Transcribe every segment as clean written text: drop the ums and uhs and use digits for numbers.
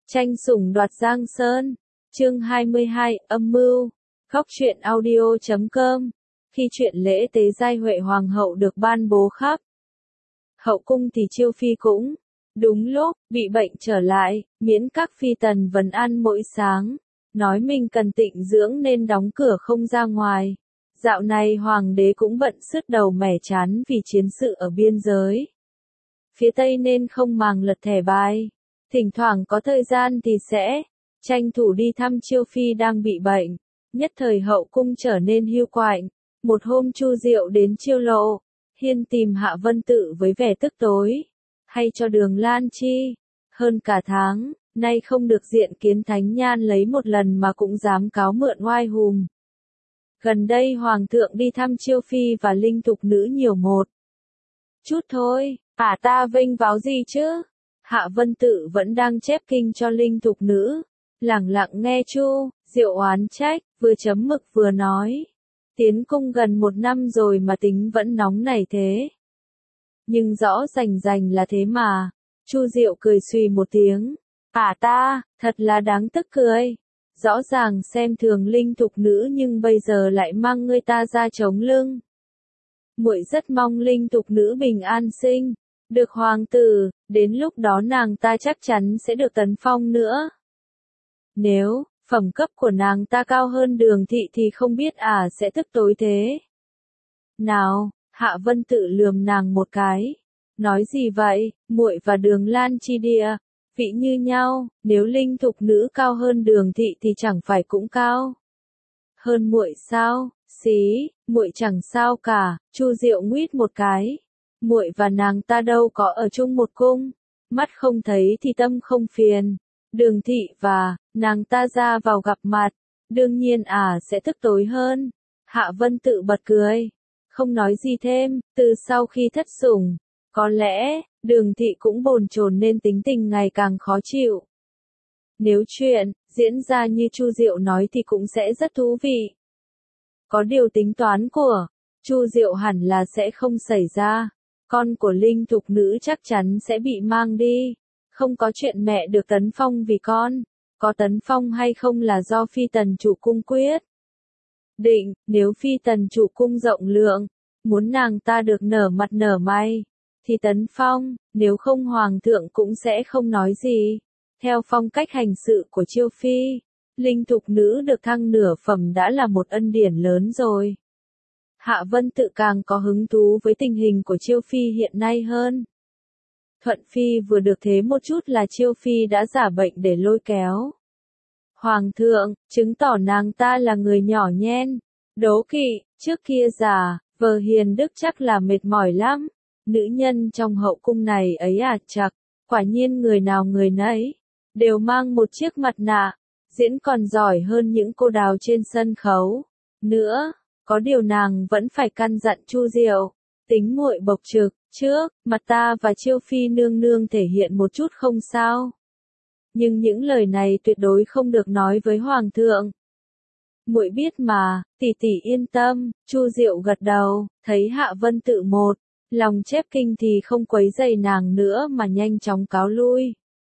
Tranh sủng đoạt Giang Sơn, chương 22, âm mưu. Góc truyện audio.com. Khi chuyện lễ tế giai Huệ Hoàng hậu được ban bố khắp hậu cung thì Chiêu Phi cũng đúng lúc bị bệnh trở lại, miễn các phi tần vấn ăn mỗi sáng, nói mình cần tịnh dưỡng nên đóng cửa không ra ngoài. Dạo này hoàng đế cũng bận sứt đầu mẻ chán vì chiến sự ở biên giới phía Tây nên không màng lật thẻ bài. Thỉnh thoảng có thời gian thì sẽ tranh thủ đi thăm Chiêu Phi đang bị bệnh. Nhất thời hậu cung trở nên hiu quạnh. Một hôm Chu Diệu đến Chiêu Lộ Hiên tìm Hạ Vân Tự với vẻ tức tối, hay cho Đường Lan Chi. Hơn cả tháng nay không được diện kiến Thánh Nhan lấy một lần mà cũng dám cáo mượn oai hùm. Gần đây Hoàng thượng đi thăm Chiêu Phi và Linh Thục Nữ nhiều một chút thôi, ta vênh váo gì chứ? Hạ Vân Tự vẫn đang chép kinh cho Linh Thục Nữ, lẳng lặng nghe Chu Diệu oán trách, vừa chấm mực vừa nói. Tiến cung gần 1 năm rồi mà tính vẫn nóng nảy thế. Nhưng rõ rành là thế mà. Chu Diệu cười xùy một tiếng. Ta, thật là đáng tức cười. Rõ ràng xem thường Linh Thục Nữ nhưng bây giờ lại mang người ta ra chống lưng. Muội rất mong Linh Thục Nữ bình an sinh được hoàng tử, đến lúc đó nàng ta chắc chắn sẽ được tấn phong nữa. Nếu phẩm cấp của nàng ta cao hơn Đường thị thì không biết sẽ tức tối thế nào. Hạ Vân Tự lườm nàng một cái, nói gì vậy? Muội và Đường Lan Chi địa vị như nhau, nếu Linh Thục Nữ cao hơn Đường thị thì chẳng phải cũng cao hơn muội sao? Xí, muội chẳng sao cả. Chu Diệu nguyết một cái. Muội và nàng ta đâu có ở chung một cung, mắt không thấy thì tâm không phiền. Đường thị và nàng ta ra vào gặp mặt, đương nhiên sẽ tức tối hơn. Hạ Vân Tự bật cười, không nói gì thêm. Từ sau khi thất sủng, có lẽ Đường thị cũng bồn chồn nên tính tình ngày càng khó chịu. Nếu chuyện diễn ra như Chu Diệu nói thì cũng sẽ rất thú vị. Có điều tính toán của Chu Diệu hẳn là sẽ không xảy ra. Con của Linh Thục Nữ chắc chắn sẽ bị mang đi. Không có chuyện mẹ được tấn phong vì con. Có tấn phong hay không là do phi tần chủ cung quyết định. Nếu phi tần chủ cung rộng lượng, muốn nàng ta được nở mặt nở mày, thì tấn phong. Nếu không hoàng thượng cũng sẽ không nói gì. Theo phong cách hành sự của Chiêu Phi, Linh Thục Nữ được thăng nửa phẩm đã là một ân điển lớn rồi. Hạ Vân Tự càng có hứng thú với tình hình của Chiêu Phi hiện nay hơn. Thuận Phi vừa được thế một chút là Chiêu Phi đã giả bệnh để lôi kéo hoàng thượng, chứng tỏ nàng ta là người nhỏ nhen, đố kỵ. Trước kia già vờ hiền đức chắc là mệt mỏi lắm. Nữ nhân trong hậu cung này ấy chặt, quả nhiên người nào người nấy đều mang một chiếc mặt nạ, diễn còn giỏi hơn những cô đào trên sân khấu nữa. Có điều nàng vẫn phải căn dặn Chu Diệu, tính muội bộc trực, trước mặt ta và Chiêu Phi nương nương thể hiện một chút không sao. Nhưng những lời này tuyệt đối không được nói với hoàng thượng. Muội biết mà, tỷ tỷ yên tâm. Chu Diệu gật đầu, thấy Hạ Vân Tự một lòng chép kinh thì không quấy rầy nàng nữa mà nhanh chóng cáo lui.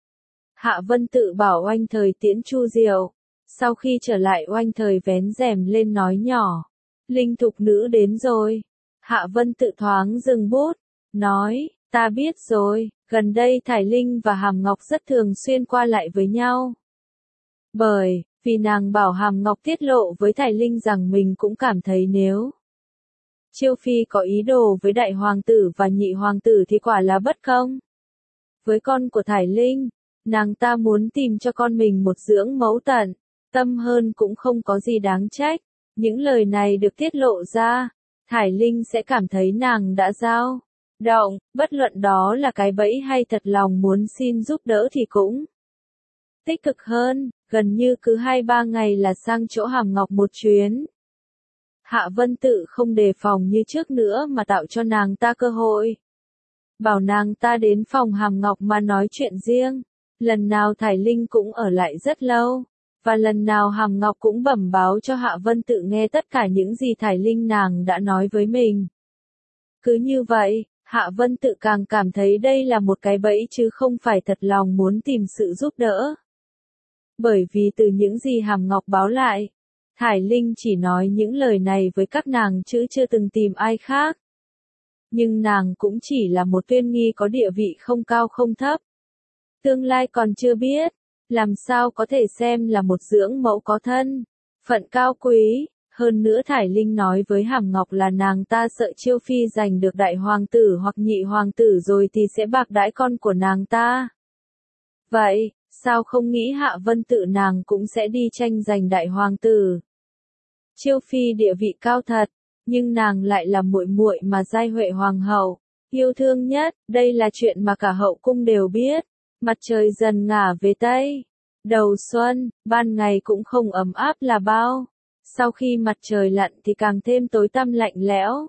Hạ Vân Tự bảo Oanh Thời tiễn Chu Diệu. Sau khi trở lại Oanh Thời vén rèm lên nói nhỏ, Linh Thục Nữ đến rồi. Hạ Vân Tự thoáng dừng bút, nói, ta biết rồi, gần đây Thải Linh và Hàm Ngọc rất thường xuyên qua lại với nhau. Bởi vì nàng bảo Hàm Ngọc tiết lộ với Thải Linh rằng mình cũng cảm thấy nếu Chiêu Phi có ý đồ với đại hoàng tử và nhị hoàng tử thì quả là bất công. Với con của Thải Linh, nàng ta muốn tìm cho con mình một dưỡng mẫu tận tâm hơn cũng không có gì đáng trách. Những lời này được tiết lộ ra, Thải Linh sẽ cảm thấy nàng đã dao động, bất luận đó là cái bẫy hay thật lòng muốn xin giúp đỡ thì cũng tích cực hơn. Gần như cứ 2-3 ngày là sang chỗ Hàm Ngọc một chuyến. Hạ Vân Tự không đề phòng như trước nữa mà tạo cho nàng ta cơ hội. Bảo nàng ta đến phòng Hàm Ngọc mà nói chuyện riêng. Lần nào Thải Linh cũng ở lại rất lâu. Và lần nào Hàm Ngọc cũng bẩm báo cho Hạ Vân Tự nghe tất cả những gì Thải Linh nàng đã nói với mình. Cứ như vậy, Hạ Vân Tự càng cảm thấy đây là một cái bẫy chứ không phải thật lòng muốn tìm sự giúp đỡ. Bởi vì từ những gì Hàm Ngọc báo lại, Thải Linh chỉ nói những lời này với các nàng chứ chưa từng tìm ai khác. Nhưng nàng cũng chỉ là một tuyên nghi có địa vị không cao không thấp. Tương lai còn chưa biết, làm sao có thể xem là một dưỡng mẫu có thân phận cao quý. Hơn nữa Thải Linh nói với Hàm Ngọc là nàng ta sợ Chiêu Phi giành được đại hoàng tử hoặc nhị hoàng tử rồi thì sẽ bạc đãi con của nàng ta. Vậy, sao không nghĩ Hạ Vân Tự nàng cũng sẽ đi tranh giành đại hoàng tử? Chiêu Phi địa vị cao thật, nhưng nàng lại là muội muội mà Giai Huệ hoàng hậu yêu thương nhất, đây là chuyện mà cả hậu cung đều biết. Mặt trời dần ngả về tây, đầu xuân, ban ngày cũng không ấm áp là bao. Sau khi mặt trời lặn thì càng thêm tối tăm lạnh lẽo.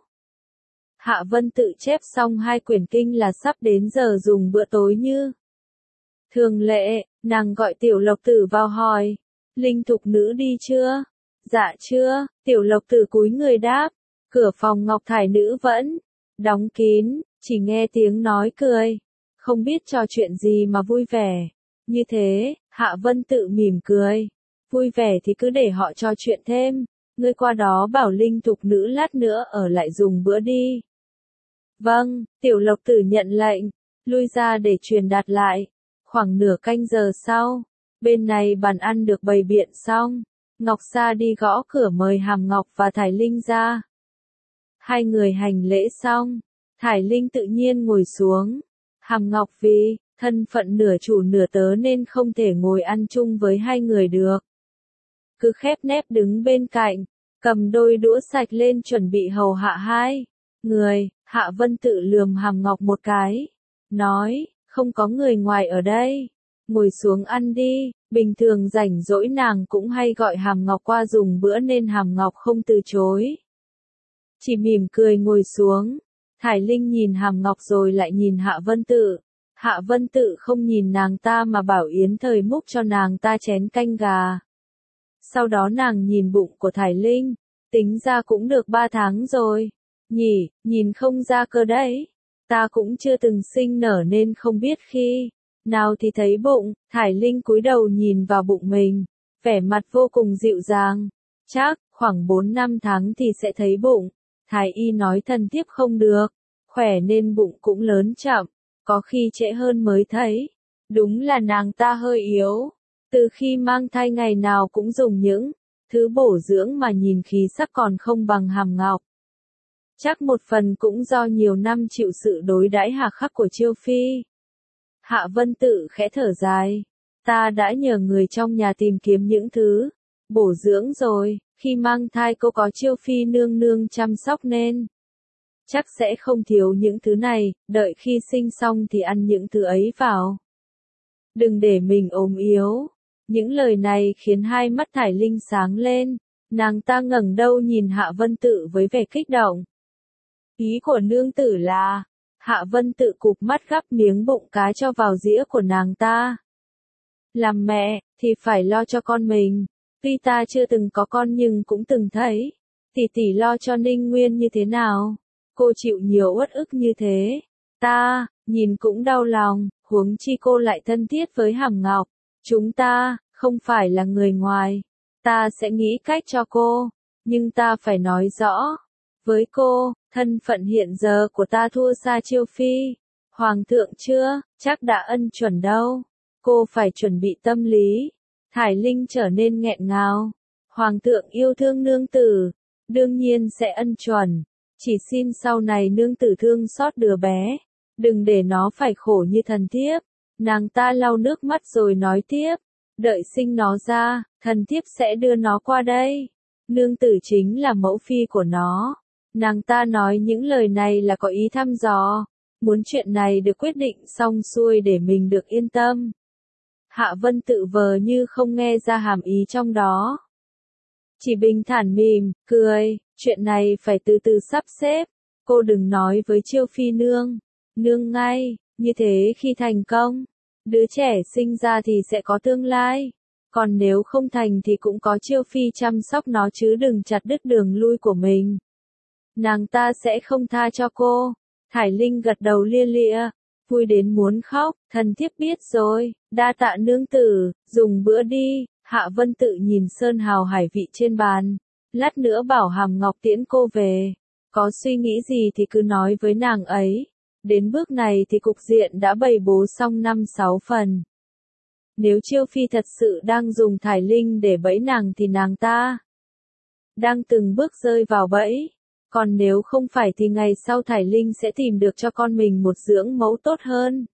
Hạ Vân Tự chép xong 2 quyển kinh là sắp đến giờ dùng bữa tối như thường lệ, nàng gọi Tiểu Lộc Tử vào hỏi, Linh Thục nữ đi chưa? Dạ chưa, Tiểu Lộc Tử cúi người đáp, cửa phòng Ngọc Thải nữ vẫn đóng kín, chỉ nghe tiếng nói cười, không biết trò chuyện gì mà vui vẻ. Như thế, Hạ Vân Tự mỉm cười, vui vẻ thì cứ để họ trò chuyện thêm, ngươi qua đó bảo Linh Thục nữ lát nữa ở lại dùng bữa đi. Vâng, Tiểu Lộc Tử nhận lệnh, lui ra để truyền đạt lại. Khoảng nửa canh giờ sau, bên này bàn ăn được bày biện xong, Ngọc Sa đi gõ cửa mời Hàm Ngọc và Thải Linh ra. 2 người hành lễ xong, Thải Linh tự nhiên ngồi xuống. Hàm Ngọc vì thân phận nửa chủ nửa tớ nên không thể ngồi ăn chung với 2 người được. Cứ khép nép đứng bên cạnh, cầm đôi đũa sạch lên chuẩn bị hầu hạ 2 người. Hạ Vân Tự lườm Hàm Ngọc một cái, nói, không có người ngoài ở đây, ngồi xuống ăn đi. Bình thường rảnh rỗi nàng cũng hay gọi Hàm Ngọc qua dùng bữa nên Hàm Ngọc không từ chối, chỉ mỉm cười ngồi xuống. Thải Linh nhìn Hàm Ngọc rồi lại nhìn Hạ Vân Tự. Hạ Vân Tự không nhìn nàng ta mà bảo Yến Thời múc cho nàng ta chén canh gà. Sau đó nàng nhìn bụng của Thải Linh, tính ra cũng được 3 tháng rồi. Nhỉ, nhìn không ra cơ đấy. Ta cũng chưa từng sinh nở nên không biết khi nào thì thấy bụng. Thải Linh cúi đầu nhìn vào bụng mình, vẻ mặt vô cùng dịu dàng. Chắc, khoảng 4-5 tháng thì sẽ thấy bụng. Thái y nói thần thiếp không được, khỏe nên bụng cũng lớn chậm, có khi trễ hơn mới thấy. Đúng là nàng ta hơi yếu. Từ khi mang thai ngày nào cũng dùng những thứ bổ dưỡng mà nhìn khí sắc còn không bằng Hàm Ngọc. Chắc một phần cũng do nhiều năm chịu sự đối đãi hà khắc của Chiêu Phi. Hạ Vân Tự khẽ thở dài. Ta đã nhờ người trong nhà tìm kiếm những thứ bổ dưỡng rồi, khi mang thai cô có Chiêu Phi nương nương chăm sóc nên chắc sẽ không thiếu những thứ này, đợi khi sinh xong thì ăn những thứ ấy vào. Đừng để mình ốm yếu. Những lời này khiến 2 mắt Thải Linh sáng lên, nàng ta ngẩng đầu nhìn Hạ Vân Tự với vẻ kích động. Ý của nương tử là, Hạ Vân Tự cụp mắt gắp miếng bụng cá cho vào dĩa của nàng ta. Làm mẹ, thì phải lo cho con mình. Tuy ta chưa từng có con nhưng cũng từng thấy tỷ tỷ lo cho Ninh Nguyên như thế nào. Cô chịu nhiều uất ức như thế. Ta, nhìn cũng đau lòng, huống chi cô lại thân thiết với Hàm Ngọc. Chúng ta, không phải là người ngoài. Ta sẽ nghĩ cách cho cô. Nhưng ta phải nói rõ với cô, thân phận hiện giờ của ta thua xa Chiêu Phi. Hoàng thượng chưa, chắc đã ân chuẩn đâu. Cô phải chuẩn bị tâm lý. Thải Linh trở nên nghẹn ngào. Hoàng thượng yêu thương nương tử, đương nhiên sẽ ân chuẩn. Chỉ xin sau này nương tử thương xót đứa bé, đừng để nó phải khổ như thần thiếp. Nàng ta lau nước mắt rồi nói tiếp, đợi sinh nó ra, thần thiếp sẽ đưa nó qua đây. Nương tử chính là mẫu phi của nó. Nàng ta nói những lời này là có ý thăm dò, muốn chuyện này được quyết định xong xuôi để mình được yên tâm. Hạ Vân Tự vờ như không nghe ra hàm ý trong đó. Chỉ bình thản mỉm, cười, chuyện này phải từ từ sắp xếp. Cô đừng nói với Chiêu Phi nương ngay, như thế khi thành công, đứa trẻ sinh ra thì sẽ có tương lai. Còn nếu không thành thì cũng có Chiêu Phi chăm sóc nó chứ đừng chặt đứt đường lui của mình. Nàng ta sẽ không tha cho cô. Thải Linh gật đầu lia lịa, vui đến muốn khóc. Thần thiếp biết rồi, đa tạ nương tử, dùng bữa đi. Hạ Vân Tự nhìn sơn hào hải vị trên bàn, lát nữa bảo Hàm Ngọc tiễn cô về, có suy nghĩ gì thì cứ nói với nàng ấy. Đến bước này thì cục diện đã bày bố xong 5-6 phần. Nếu Chiêu Phi thật sự đang dùng Thải Linh để bẫy nàng thì nàng ta đang từng bước rơi vào bẫy. Còn nếu không phải thì ngày sau Thải Linh sẽ tìm được cho con mình một dưỡng mẫu tốt hơn.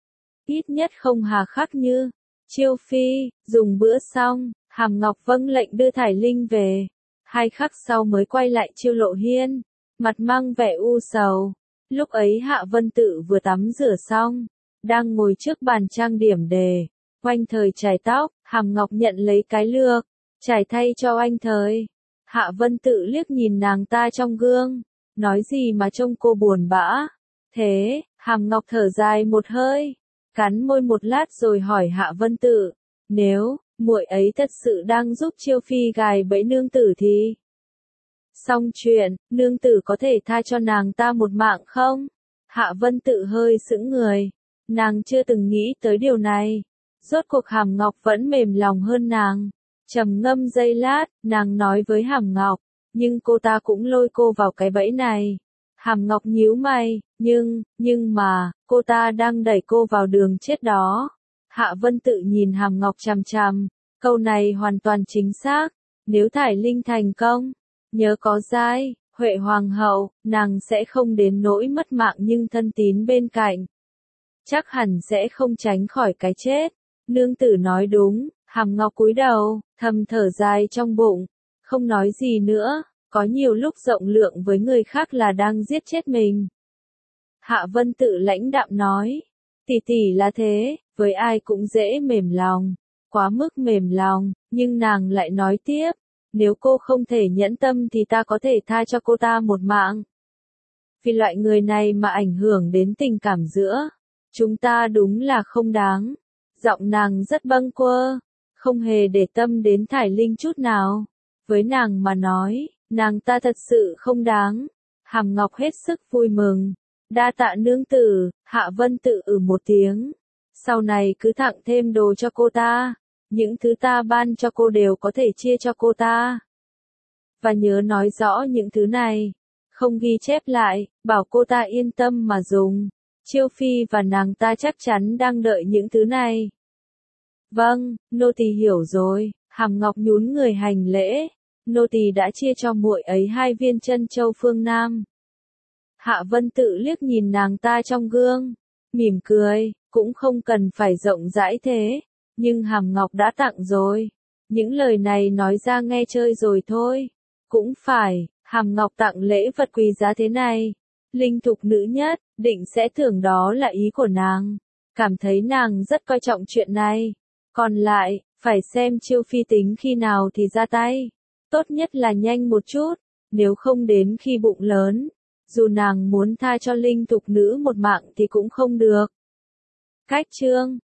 Ít nhất không hà khắc như Chiêu Phi. Dùng bữa xong, Hàm Ngọc vâng lệnh đưa Thải Linh về. 2 khắc sau mới quay lại Chiêu Lộ Hiên, mặt mang vẻ u sầu. Lúc ấy Hạ Vân Tự vừa tắm rửa xong, đang ngồi trước bàn trang điểm đề, Oanh Thời chải tóc. Hàm Ngọc nhận lấy cái lược, chải thay cho Oanh Thời. Hạ Vân Tự liếc nhìn nàng ta trong gương, nói gì mà trông cô buồn bã. Thế, Hàm Ngọc thở dài một hơi, cắn môi một lát rồi hỏi Hạ Vân Tự, nếu muội ấy thật sự đang giúp Chiêu Phi gài bẫy nương tử thì xong chuyện, nương tử có thể tha cho nàng ta một mạng không? Hạ Vân Tự hơi sững người, nàng chưa từng nghĩ tới điều này. Rốt cuộc Hàm Ngọc vẫn mềm lòng hơn nàng. Trầm ngâm giây lát, nàng nói với Hàm Ngọc, nhưng cô ta cũng lôi cô vào cái bẫy này. Hàm Ngọc nhíu mày, nhưng mà, cô ta đang đẩy cô vào đường chết đó. Hạ Vân Tự nhìn Hàm Ngọc chằm chằm, câu này hoàn toàn chính xác. Nếu Thải Linh thành công, nhớ có Giai, Huệ Hoàng hậu, nàng sẽ không đến nỗi mất mạng nhưng thân tín bên cạnh chắc hẳn sẽ không tránh khỏi cái chết. Nương tử nói đúng. Hàm Ngọc cúi đầu, thầm thở dài trong bụng, không nói gì nữa, có nhiều lúc rộng lượng với người khác là đang giết chết mình. Hạ Vân Tự lãnh đạm nói, tỷ tỷ là thế, với ai cũng dễ mềm lòng, quá mức mềm lòng, nhưng nàng lại nói tiếp, nếu cô không thể nhẫn tâm thì ta có thể tha cho cô ta một mạng. Vì loại người này mà ảnh hưởng đến tình cảm giữa chúng ta đúng là không đáng. Giọng nàng rất bâng quơ, không hề để tâm đến Thải Linh chút nào. Với nàng mà nói, nàng ta thật sự không đáng. Hàm Ngọc hết sức vui mừng. Đa tạ nương tử. Hạ Vân Tự một tiếng. Sau này cứ tặng thêm đồ cho cô ta. Những thứ ta ban cho cô đều có thể chia cho cô ta. Và nhớ nói rõ những thứ này. Không ghi chép lại, bảo cô ta yên tâm mà dùng. Chiêu Phi và nàng ta chắc chắn đang đợi những thứ này. Vâng, nô tỳ hiểu rồi. Hàm Ngọc nhún người hành lễ. Nô tỳ đã chia cho muội ấy 2 viên chân châu phương Nam. Hạ Vân Tự liếc nhìn nàng ta trong gương, mỉm cười, cũng không cần phải rộng rãi thế, nhưng Hàm Ngọc đã tặng rồi. Những lời này nói ra nghe chơi rồi thôi. Cũng phải, Hàm Ngọc tặng lễ vật quý giá thế này. Linh thục nữ nhất, định sẽ tưởng đó là ý của nàng. Cảm thấy nàng rất coi trọng chuyện này. Còn lại, phải xem Chiêu Phi tính khi nào thì ra tay. Tốt nhất là nhanh một chút, nếu không đến khi bụng lớn. Dù nàng muốn tha cho linh thục nữ một mạng thì cũng không được. Cách chương